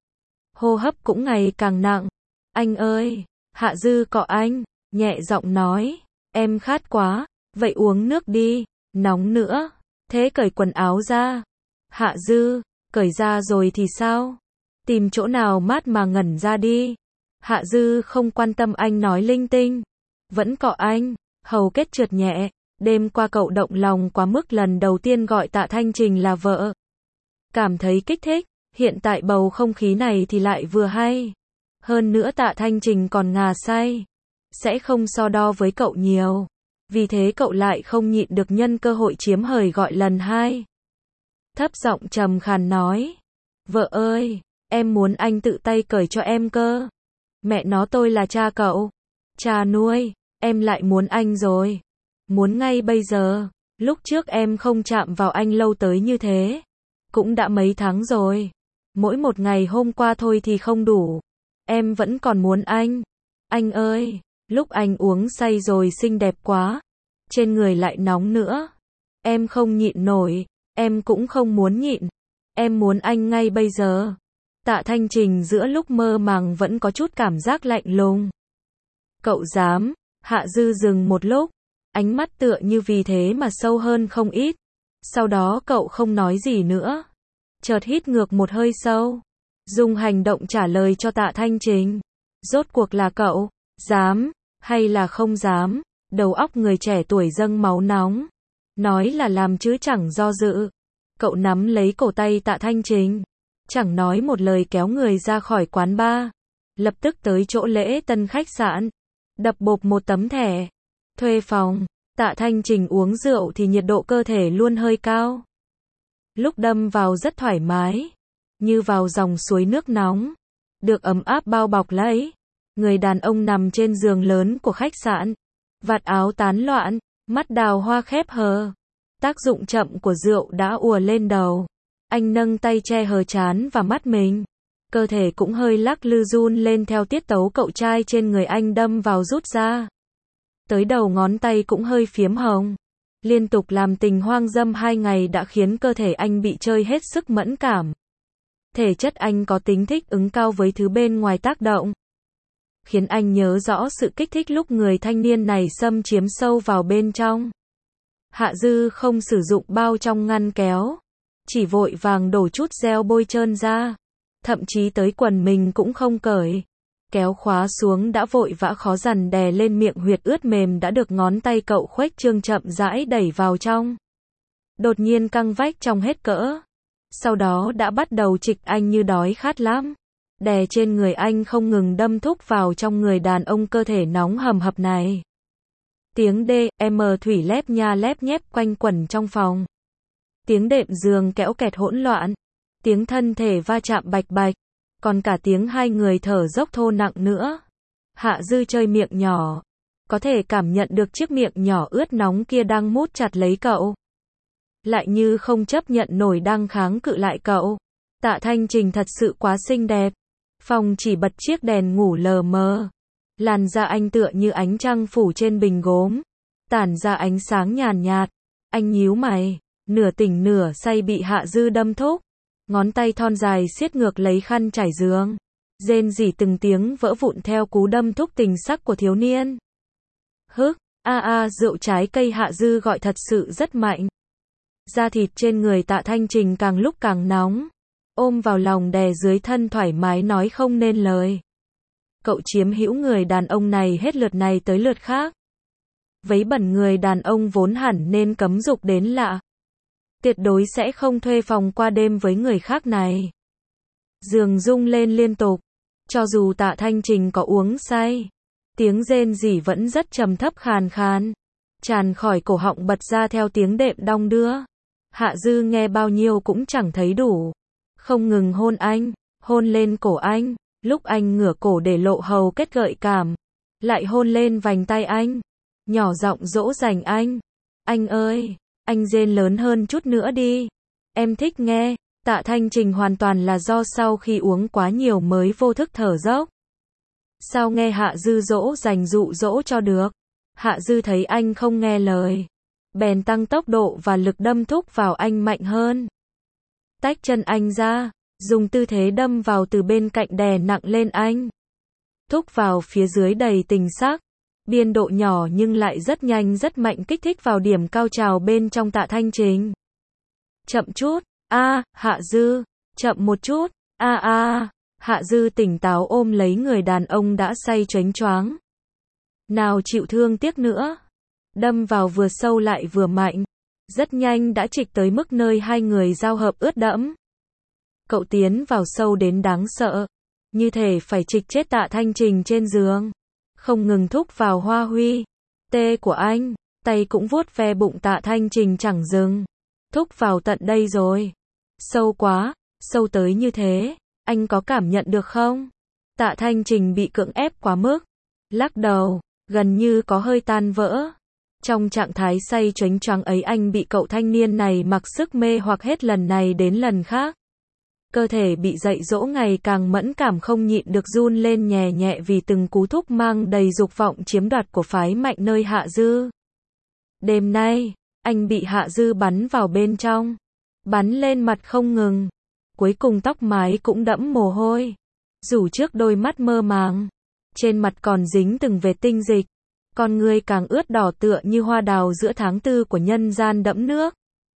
Speaker 1: Hô hấp cũng ngày càng nặng. Anh ơi, Hạ Dư cọ anh, nhẹ giọng nói, em khát quá, vậy uống nước đi, nóng nữa. Thế cởi quần áo ra. Hạ Dư, cởi ra rồi thì sao? Tìm chỗ nào mát mà ngẩn ra đi. Hạ Dư không quan tâm anh nói linh tinh. Vẫn cọ anh, hầu kết trượt nhẹ. Đêm qua cậu động lòng quá mức lần đầu tiên gọi Tạ Thanh Trình là vợ. Cảm thấy kích thích, hiện tại bầu không khí này thì lại vừa hay. Hơn nữa Tạ Thanh Trình còn ngà say. Sẽ không so đo với cậu nhiều. Vì thế cậu lại không nhịn được nhân cơ hội chiếm hời gọi lần hai. Thấp giọng trầm khàn nói. Vợ ơi, em muốn anh tự tay cởi cho em cơ. Mẹ nó tôi là cha cậu. Cha nuôi, em lại muốn anh rồi. Muốn ngay bây giờ. Lúc trước em không chạm vào anh lâu tới như thế. Cũng đã mấy tháng rồi. Mỗi một ngày hôm qua thôi thì không đủ. Em vẫn còn muốn anh. Anh ơi, lúc anh uống say rồi xinh đẹp quá. Trên người lại nóng nữa. Em không nhịn nổi. Em cũng không muốn nhịn. Em muốn anh ngay bây giờ. Tạ Thanh Trình giữa lúc mơ màng vẫn có chút cảm giác lạnh lùng. Cậu dám? Hạ Dư dừng một lúc. Ánh mắt tựa như vì thế mà sâu hơn không ít. Sau đó cậu không nói gì nữa. Chợt hít ngược một hơi sâu. Dùng hành động trả lời cho Tạ Thanh Trình. Rốt cuộc là cậu, dám, hay là không dám? Đầu óc người trẻ tuổi dâng máu nóng. Nói là làm chứ chẳng do dự. Cậu nắm lấy cổ tay Tạ Thanh Trình. Chẳng nói một lời kéo người ra khỏi quán bar. Lập tức tới chỗ lễ tân khách sạn. Đập bộp một tấm thẻ. Thuê phòng. Tạ Thanh Trình uống rượu thì nhiệt độ cơ thể luôn hơi cao. Lúc đâm vào rất thoải mái. Như vào dòng suối nước nóng. Được ấm áp bao bọc lấy. Người đàn ông nằm trên giường lớn của khách sạn. Vạt áo tán loạn. Mắt đào hoa khép hờ. Tác dụng chậm của rượu đã ùa lên đầu. Anh nâng tay che hờ trán và mắt mình. Cơ thể cũng hơi lắc lư run lên theo tiết tấu cậu trai trên người anh đâm vào rút ra. Tới đầu ngón tay cũng hơi phiếm hồng. Liên tục làm tình hoang dâm hai ngày đã khiến cơ thể anh bị chơi hết sức mẫn cảm. Thể chất anh có tính thích ứng cao với thứ bên ngoài tác động. Khiến anh nhớ rõ sự kích thích lúc người thanh niên này xâm chiếm sâu vào bên trong. Hạ Dư không sử dụng bao trong ngăn kéo. Chỉ vội vàng đổ chút gel bôi trơn ra. Thậm chí tới quần mình cũng không cởi. Kéo khóa xuống đã vội vã khó dằn đè lên miệng huyệt ướt mềm đã được ngón tay cậu khuếch trương chậm rãi đẩy vào trong. Đột nhiên căng vách trong hết cỡ. Sau đó đã bắt đầu trịch anh như đói khát lắm. Đè trên người anh không ngừng đâm thúc vào trong người đàn ông cơ thể nóng hầm hập này. Tiếng đê em thủy lép nha lép nhép quanh quẩn trong phòng. Tiếng đệm giường kéo kẹt hỗn loạn. Tiếng thân thể va chạm bạch bạch. Còn cả tiếng hai người thở dốc thô nặng nữa. Hạ Dư chơi miệng nhỏ. Có thể cảm nhận được chiếc miệng nhỏ ướt nóng kia đang mút chặt lấy cậu. Lại như không chấp nhận nổi đang kháng cự lại cậu. Tạ Thanh Trình thật sự quá xinh đẹp. Phòng chỉ bật chiếc đèn ngủ lờ mờ. Làn da anh tựa như ánh trăng phủ trên bình gốm. Tản ra ánh sáng nhàn nhạt. Anh nhíu mày. Nửa tỉnh nửa say bị Hạ Dư đâm thúc. Ngón tay thon dài siết ngược lấy khăn trải giường. Rên rỉ từng tiếng vỡ vụn theo cú đâm thúc tình sắc của thiếu niên. Hức, a a rượu trái cây Hạ Dư gọi thật sự rất mạnh. Da thịt trên người Tạ Thanh Trình càng lúc càng nóng. Ôm vào lòng đè dưới thân thoải mái nói không nên lời. Cậu chiếm hữu người đàn ông này hết lượt này tới lượt khác. Vấy bẩn người đàn ông vốn hẳn nên cấm dục đến lạ. Tuyệt đối sẽ không thuê phòng qua đêm với người khác này. Giường rung lên liên tục. Cho dù Tạ Thanh Trình có uống say, tiếng rên rỉ vẫn rất trầm thấp khàn khàn, tràn khỏi cổ họng bật ra theo tiếng đệm đong đưa. Hạ Dư nghe bao nhiêu cũng chẳng thấy đủ. Không ngừng hôn anh, hôn lên cổ anh, lúc anh ngửa cổ để lộ hầu kết gợi cảm, lại hôn lên vành tay anh, nhỏ giọng dỗ dành anh. Anh ơi, anh rên lớn hơn chút nữa đi. Em thích nghe. Tạ Thanh Trình hoàn toàn là do sau khi uống quá nhiều mới vô thức thở dốc. Sao nghe Hạ Dư dỗ dành dụ dỗ cho được. Hạ Dư thấy anh không nghe lời, bèn tăng tốc độ và lực đâm thúc vào anh mạnh hơn. Tách chân anh ra, dùng tư thế đâm vào từ bên cạnh đè nặng lên anh. Thúc vào phía dưới đầy tình sắc, biên độ nhỏ nhưng lại rất nhanh rất mạnh kích thích vào điểm cao trào bên trong Tạ Thanh Trình. Chậm chút, a, à, Hạ Dư, chậm một chút, a à, a, à. Hạ Dư tỉnh táo ôm lấy người đàn ông đã say choáng choáng. Nào chịu thương tiếc nữa. Đâm vào vừa sâu lại vừa mạnh, rất nhanh đã trịch tới mức nơi hai người giao hợp ướt đẫm. Cậu tiến vào sâu đến đáng sợ, như thể phải trịch chết Tạ Thanh Trình trên giường. Không ngừng thúc vào hoa huy tê của anh, tay cũng vuốt ve bụng Tạ Thanh Trình chẳng dừng. Thúc vào tận đây rồi. Sâu quá, sâu tới như thế, anh có cảm nhận được không? Tạ Thanh Trình bị cưỡng ép quá mức, lắc đầu, gần như có hơi tan vỡ. Trong trạng thái say choáng choáng ấy anh bị cậu thanh niên này mặc sức mê hoặc hết lần này đến lần khác. Cơ thể bị dạy dỗ ngày càng mẫn cảm không nhịn được run lên nhẹ nhẹ vì từng cú thúc mang đầy dục vọng chiếm đoạt của phái mạnh nơi Hạ Dư. Đêm nay, anh bị Hạ Dư bắn vào bên trong, bắn lên mặt không ngừng. Cuối cùng tóc mái cũng đẫm mồ hôi, rủ trước đôi mắt mơ màng, trên mặt còn dính từng vệt tinh dịch, con người càng ướt đỏ tựa như hoa đào giữa tháng tư của nhân gian đẫm nước.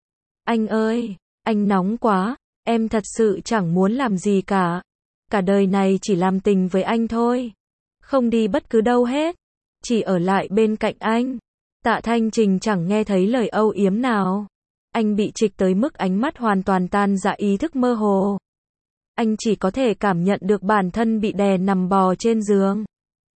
Speaker 1: Anh ơi, anh nóng quá, em thật sự chẳng muốn làm gì cả. Cả đời này chỉ làm tình với anh thôi, không đi bất cứ đâu hết, chỉ ở lại bên cạnh anh. Tạ Thanh Trình chẳng nghe thấy lời âu yếm nào. Anh bị trịch tới mức ánh mắt hoàn toàn tan rã, ý thức mơ hồ. Anh chỉ có thể cảm nhận được bản thân bị đè nằm bò trên giường.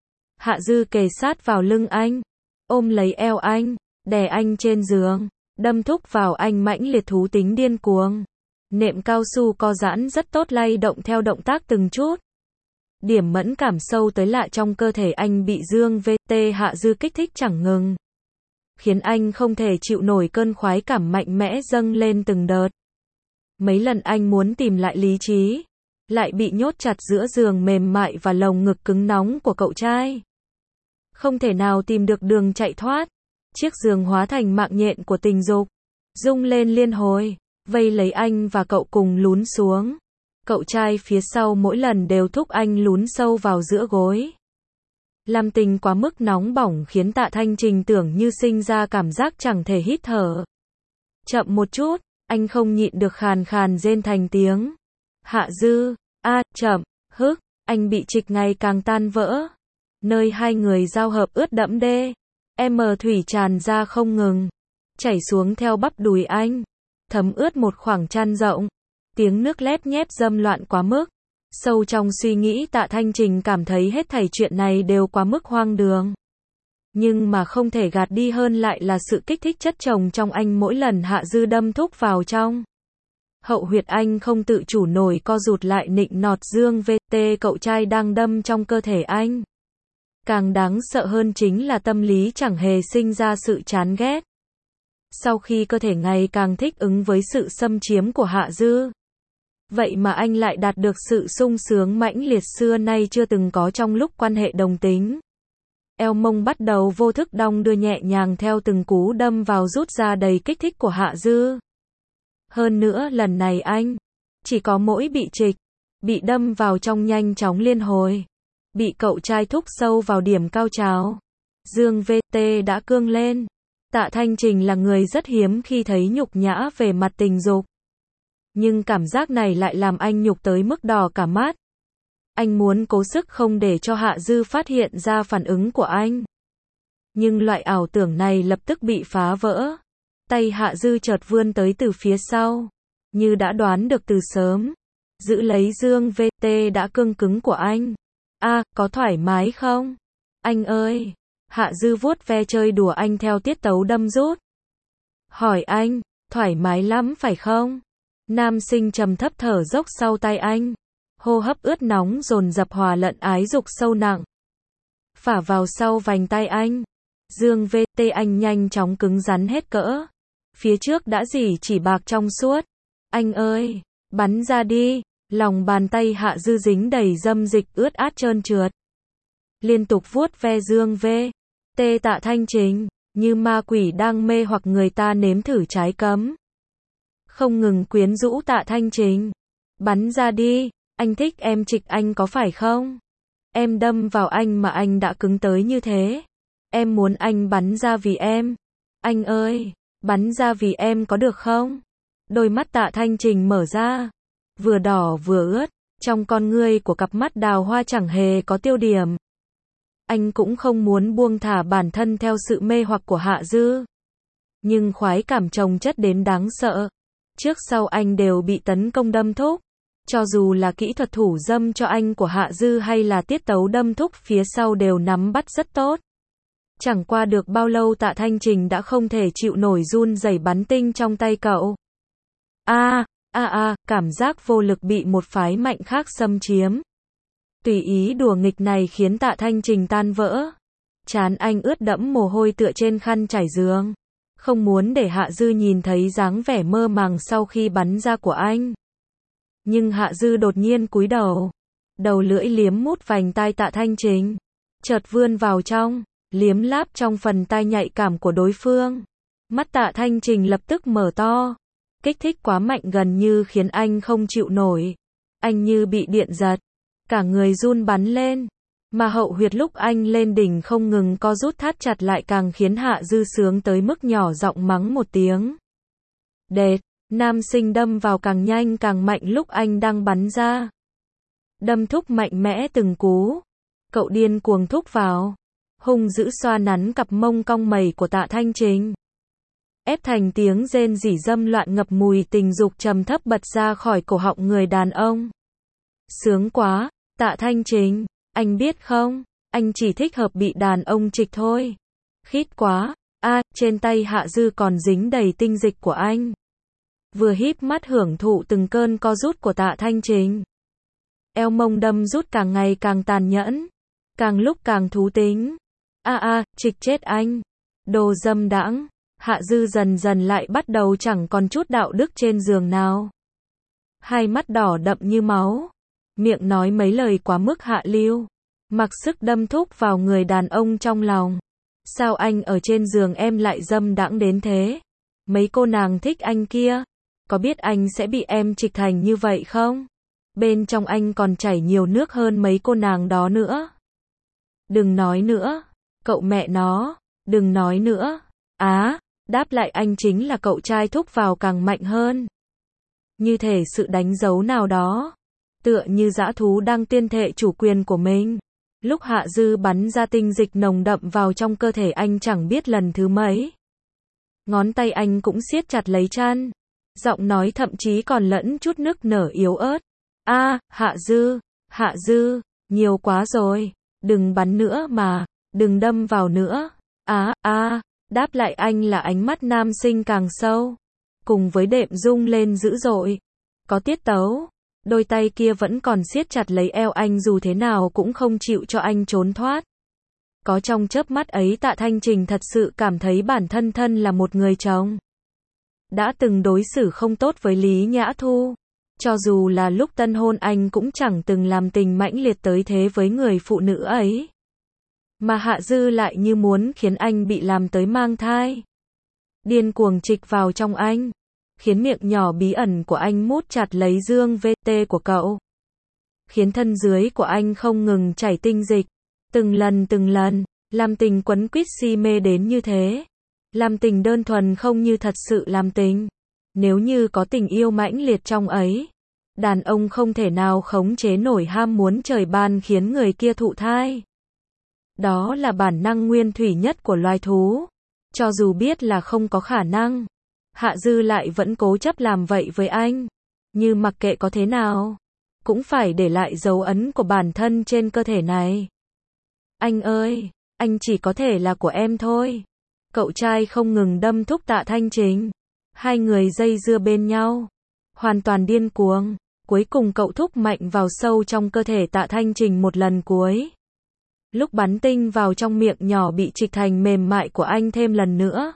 Speaker 1: Hạ Dư kề sát vào lưng anh, ôm lấy eo anh, đè anh trên giường, đâm thúc vào anh mãnh liệt thú tính điên cuồng. Nệm cao su co giãn rất tốt lay động theo động tác từng chút. Điểm mẫn cảm sâu tới lạ trong cơ thể anh bị dương vê tê Hạ Dư kích thích chẳng ngừng, khiến anh không thể chịu nổi cơn khoái cảm mạnh mẽ dâng lên từng đợt. Mấy lần anh muốn tìm lại lý trí, lại bị nhốt chặt giữa giường mềm mại và lồng ngực cứng nóng của cậu trai. Không thể nào tìm được đường chạy thoát. Chiếc giường hóa thành mạng nhện của tình dục, rung lên liên hồi, vây lấy anh và cậu cùng lún xuống. Cậu trai phía sau mỗi lần đều thúc anh lún sâu vào giữa gối. Làm tình quá mức nóng bỏng khiến Tạ Thanh Trình tưởng như sinh ra cảm giác chẳng thể hít thở. Chậm một chút, anh không nhịn được khàn khàn rên thành tiếng. Hạ Dư, a, à, chậm, hức, anh bị trịch ngày càng tan vỡ. Nơi hai người giao hợp ướt đẫm đê, em thủy tràn ra không ngừng, chảy xuống theo bắp đùi anh, thấm ướt một khoảng chăn rộng. Tiếng nước lép nhép dâm loạn quá mức. Sâu trong suy nghĩ Tạ Thanh Trình cảm thấy hết thảy chuyện này đều quá mức hoang đường. Nhưng mà không thể gạt đi hơn lại là sự kích thích chất chồng trong anh mỗi lần Hạ Dư đâm thúc vào trong. Hậu huyệt anh không tự chủ nổi co rụt lại nịnh nọt dương vê tê cậu trai đang đâm trong cơ thể anh. Càng đáng sợ hơn chính là tâm lý chẳng hề sinh ra sự chán ghét. Sau khi cơ thể ngày càng thích ứng với sự xâm chiếm của Hạ Dư, vậy mà anh lại đạt được sự sung sướng mãnh liệt xưa nay chưa từng có trong lúc quan hệ đồng tính. Eo mông bắt đầu vô thức đong đưa nhẹ nhàng theo từng cú đâm vào rút ra đầy kích thích của Hạ Dư. Hơn nữa lần này anh chỉ có mỗi bị trịch, bị đâm vào trong nhanh chóng liên hồi, bị cậu trai thúc sâu vào điểm cao trào. Dương vê tê đã cương lên. Tạ Thanh Trình là người rất hiếm khi thấy nhục nhã về mặt tình dục. Nhưng cảm giác này lại làm anh nhục tới mức đỏ cả mắt. Anh muốn cố sức không để cho Hạ Dư phát hiện ra phản ứng của anh. Nhưng loại ảo tưởng này lập tức bị phá vỡ. Tay Hạ Dư chợt vươn tới từ phía sau, như đã đoán được từ sớm. giữ lấy Dương vê tê đã cương cứng của anh. A, có thoải mái không? Anh ơi! Hạ Dư vuốt ve chơi đùa anh theo tiết tấu đâm rút. Hỏi anh, thoải mái lắm phải không? Nam sinh trầm thấp thở dốc sau tay anh. Hô hấp ướt nóng dồn dập hòa lẫn ái dục sâu nặng. Phả vào sau vành tay anh. Dương vê tê anh nhanh chóng cứng rắn hết cỡ. Phía trước đã dỉ chỉ bạc trong suốt. Anh ơi! Bắn ra đi! Lòng bàn tay Hạ Dư dính đầy dâm dịch ướt át trơn trượt. Liên tục vuốt ve Dương vê tê Tạ Thanh Trình, như ma quỷ đang mê hoặc người ta nếm thử trái cấm. Không ngừng quyến rũ Tạ Thanh Trình. Bắn ra đi! Anh thích em trịch anh có phải không? Em đâm vào anh mà anh đã cứng tới như thế. Em muốn anh bắn ra vì em. Anh ơi! Bắn ra vì em có được không? Đôi mắt Tạ Thanh Trình mở ra. Vừa đỏ vừa ướt. Trong con ngươi của cặp mắt đào hoa chẳng hề có tiêu điểm. Anh cũng không muốn buông thả bản thân theo sự mê hoặc của Hạ Dư. Nhưng khoái cảm chồng chất đến đáng sợ. Trước sau anh đều bị tấn công đâm thúc. Cho dù là kỹ thuật thủ dâm cho anh của Hạ Dư hay là tiết tấu đâm thúc phía sau đều nắm bắt rất tốt. Chẳng qua được bao lâu Tạ Thanh Trình đã không thể chịu nổi run rẩy bắn tinh trong tay cậu. A, a a, cảm giác vô lực bị một phái mạnh khác xâm chiếm. Tùy ý đùa nghịch này khiến Tạ Thanh Trình tan vỡ. Trán anh ướt đẫm mồ hôi tựa trên khăn trải giường. Không muốn để Hạ Dư nhìn thấy dáng vẻ mơ màng sau khi bắn ra của anh. Nhưng Hạ Dư đột nhiên cúi đầu. Đầu lưỡi liếm mút vành tai Tạ Thanh Trình. Chợt vươn vào trong, liếm láp trong phần tai nhạy cảm của đối phương. Mắt Tạ Thanh Trình lập tức mở to. Kích thích quá mạnh gần như khiến anh không chịu nổi. Anh như bị điện giật. Cả người run bắn lên. Mà hậu huyệt lúc anh lên đỉnh không ngừng co rút thắt chặt lại càng khiến Hạ Dư sướng tới mức nhỏ giọng mắng một tiếng. Đệt! Nam sinh đâm vào càng nhanh càng mạnh lúc anh đang bắn ra. Đâm thúc mạnh mẽ từng cú. Cậu điên cuồng thúc vào. Hung dữ xoa nắn cặp mông cong mẩy của Tạ Thanh Trình. Ép thành tiếng rên rỉ dâm loạn ngập mùi tình dục trầm thấp bật ra khỏi cổ họng người đàn ông. Sướng quá! Tạ Thanh Trình, anh biết không? Anh chỉ thích hợp bị đàn ông trịch thôi. Khít quá! A, à, trên tay Hạ Dư còn dính đầy tinh dịch của anh. Vừa híp mắt hưởng thụ từng cơn co rút của Tạ Thanh Trình. Eo mông đâm rút càng ngày càng tàn nhẫn. Càng lúc càng thú tính. A a, à, trịch chết anh. Đồ dâm đãng. Hạ Dư dần dần lại bắt đầu chẳng còn chút đạo đức trên giường nào. Hai mắt đỏ đậm như máu. Miệng nói mấy lời quá mức hạ lưu. Mặc sức đâm thúc vào người đàn ông trong lòng. Sao anh ở trên giường em lại dâm đãng đến thế? Mấy cô nàng thích anh kia. Có biết anh sẽ bị em trịch thành như vậy không? Bên trong anh còn chảy nhiều nước hơn mấy cô nàng đó nữa. Đừng nói nữa. Cậu mẹ nó. Đừng nói nữa. Á, đáp lại anh chính là cậu trai thúc vào càng mạnh hơn. Như thể sự đánh dấu nào đó. Tựa như dã thú đang tuyên thệ chủ quyền của mình. Lúc Hạ Dư bắn ra tinh dịch nồng đậm vào trong cơ thể anh chẳng biết lần thứ mấy. Ngón tay anh cũng siết chặt lấy chăn. Giọng nói thậm chí còn lẫn chút nức nở yếu ớt. A, Hạ Dư, Hạ Dư, nhiều quá rồi. Đừng bắn nữa mà, đừng đâm vào nữa. Á, a, đáp lại anh là ánh mắt nam sinh càng sâu. Cùng với đệm rung lên dữ dội. Có tiết tấu. Đôi tay kia vẫn còn siết chặt lấy eo anh dù thế nào cũng không chịu cho anh trốn thoát. Có trong chớp mắt ấy Tạ Thanh Trình thật sự cảm thấy bản thân thân là một người chồng. Đã từng đối xử không tốt với Lý Nhã Thu. Cho dù là lúc tân hôn anh cũng chẳng từng làm tình mãnh liệt tới thế với người phụ nữ ấy. Mà Hạ Dư lại như muốn khiến anh bị làm tới mang thai. Điên cuồng trịch vào trong anh. Khiến miệng nhỏ bí ẩn của anh mút chặt lấy Dương vê tê của cậu. Khiến thân dưới của anh không ngừng chảy tinh dịch. Từng lần từng lần, làm tình quấn quýt si mê đến như thế. Làm tình đơn thuần không như thật sự làm tình. Nếu như có tình yêu mãnh liệt trong ấy, đàn ông không thể nào khống chế nổi ham muốn trời ban khiến người kia thụ thai. Đó là bản năng nguyên thủy nhất của loài thú. Cho dù biết là không có khả năng, Hạ Dư lại vẫn cố chấp làm vậy với anh. Như mặc kệ có thế nào, cũng phải để lại dấu ấn của bản thân trên cơ thể này. Anh ơi, anh chỉ có thể là của em thôi. Cậu trai không ngừng đâm thúc Tạ Thanh Trình. Hai người dây dưa bên nhau, hoàn toàn điên cuồng. Cuối cùng cậu thúc mạnh vào sâu trong cơ thể Tạ Thanh Trình một lần cuối. Lúc bắn tinh vào trong miệng nhỏ bị trịch thành mềm mại của anh thêm lần nữa.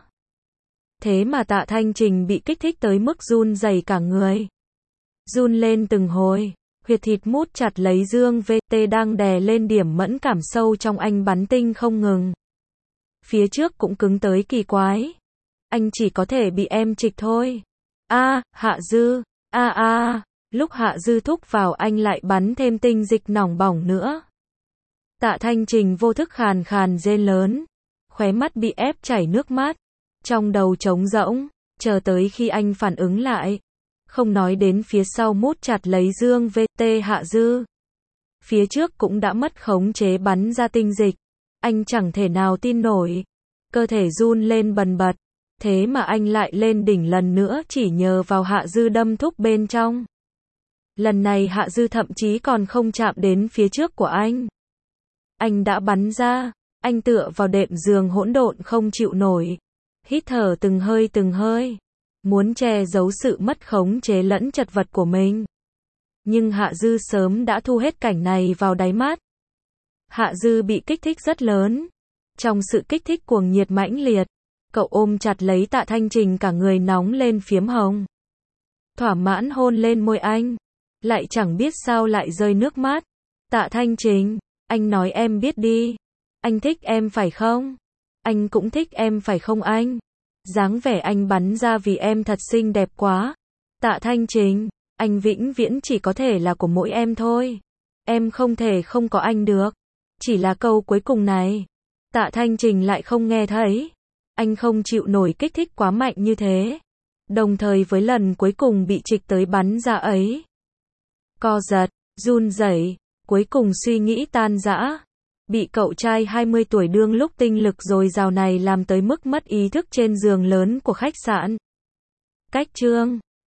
Speaker 1: Thế mà Tạ Thanh Trình bị kích thích tới mức run rẩy cả người. Run lên từng hồi, huyệt thịt mút chặt lấy dương vê tê đang đè lên điểm mẫn cảm sâu trong anh bắn tinh không ngừng. Phía trước cũng cứng tới kỳ quái. Anh chỉ có thể bị em trịch thôi. A, Hạ Dư, a a, lúc Hạ Dư thúc vào anh lại bắn thêm tinh dịch nỏng bỏng nữa. Tạ Thanh Trình vô thức khàn khàn rên lớn, khóe mắt bị ép chảy nước mắt, trong đầu trống rỗng, chờ tới khi anh phản ứng lại. Không nói đến phía sau mút chặt lấy dương vê tê Hạ Dư. Phía trước cũng đã mất khống chế bắn ra tinh dịch. Anh chẳng thể nào tin nổi. Cơ thể run lên bần bật. Thế mà anh lại lên đỉnh lần nữa chỉ nhờ vào Hạ Dư đâm thúc bên trong. Lần này Hạ Dư thậm chí còn không chạm đến phía trước của anh. Anh đã bắn ra. Anh tựa vào đệm giường hỗn độn không chịu nổi. Hít thở từng hơi từng hơi. Muốn che giấu sự mất khống chế lẫn chật vật của mình. Nhưng Hạ Dư sớm đã thu hết cảnh này vào đáy mắt. Hạ Dư bị kích thích rất lớn. Trong sự kích thích cuồng nhiệt mãnh liệt, cậu ôm chặt lấy Tạ Thanh Trình cả người nóng lên phiếm hồng. Thỏa mãn hôn lên môi anh. Lại chẳng biết sao lại rơi nước mắt. Tạ Thanh Trình, anh nói em biết đi. Anh thích em phải không? Anh cũng thích em phải không anh? Dáng vẻ anh bắn ra vì em thật xinh đẹp quá. Tạ Thanh Trình, anh vĩnh viễn chỉ có thể là của mỗi em thôi. Em không thể không có anh được. Chỉ là câu cuối cùng này. Tạ Thanh Trình lại không nghe thấy. Anh không chịu nổi kích thích quá mạnh như thế. Đồng thời với lần cuối cùng bị trịch tới bắn ra ấy. Co giật, run rẩy, cuối cùng suy nghĩ tan rã. Bị cậu trai hai mươi tuổi đương lúc tinh lực dồi dào này làm tới mức mất ý thức trên giường lớn của khách sạn. Cách chương